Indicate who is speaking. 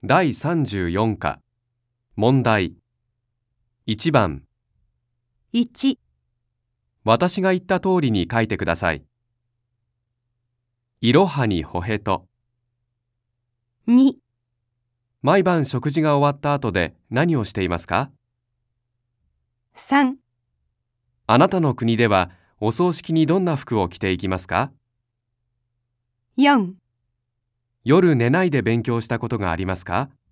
Speaker 1: 第34課問題1番
Speaker 2: 1、
Speaker 1: 私が言った通りに書いてください。いろはにほへと。
Speaker 2: 2、
Speaker 1: 毎晩食事が終わった後で何をしていますか？
Speaker 2: 3、
Speaker 1: あなたの国ではお葬式にどんな服を着ていきますか？
Speaker 2: 4
Speaker 1: 夜寝ないで勉強したことがありますか？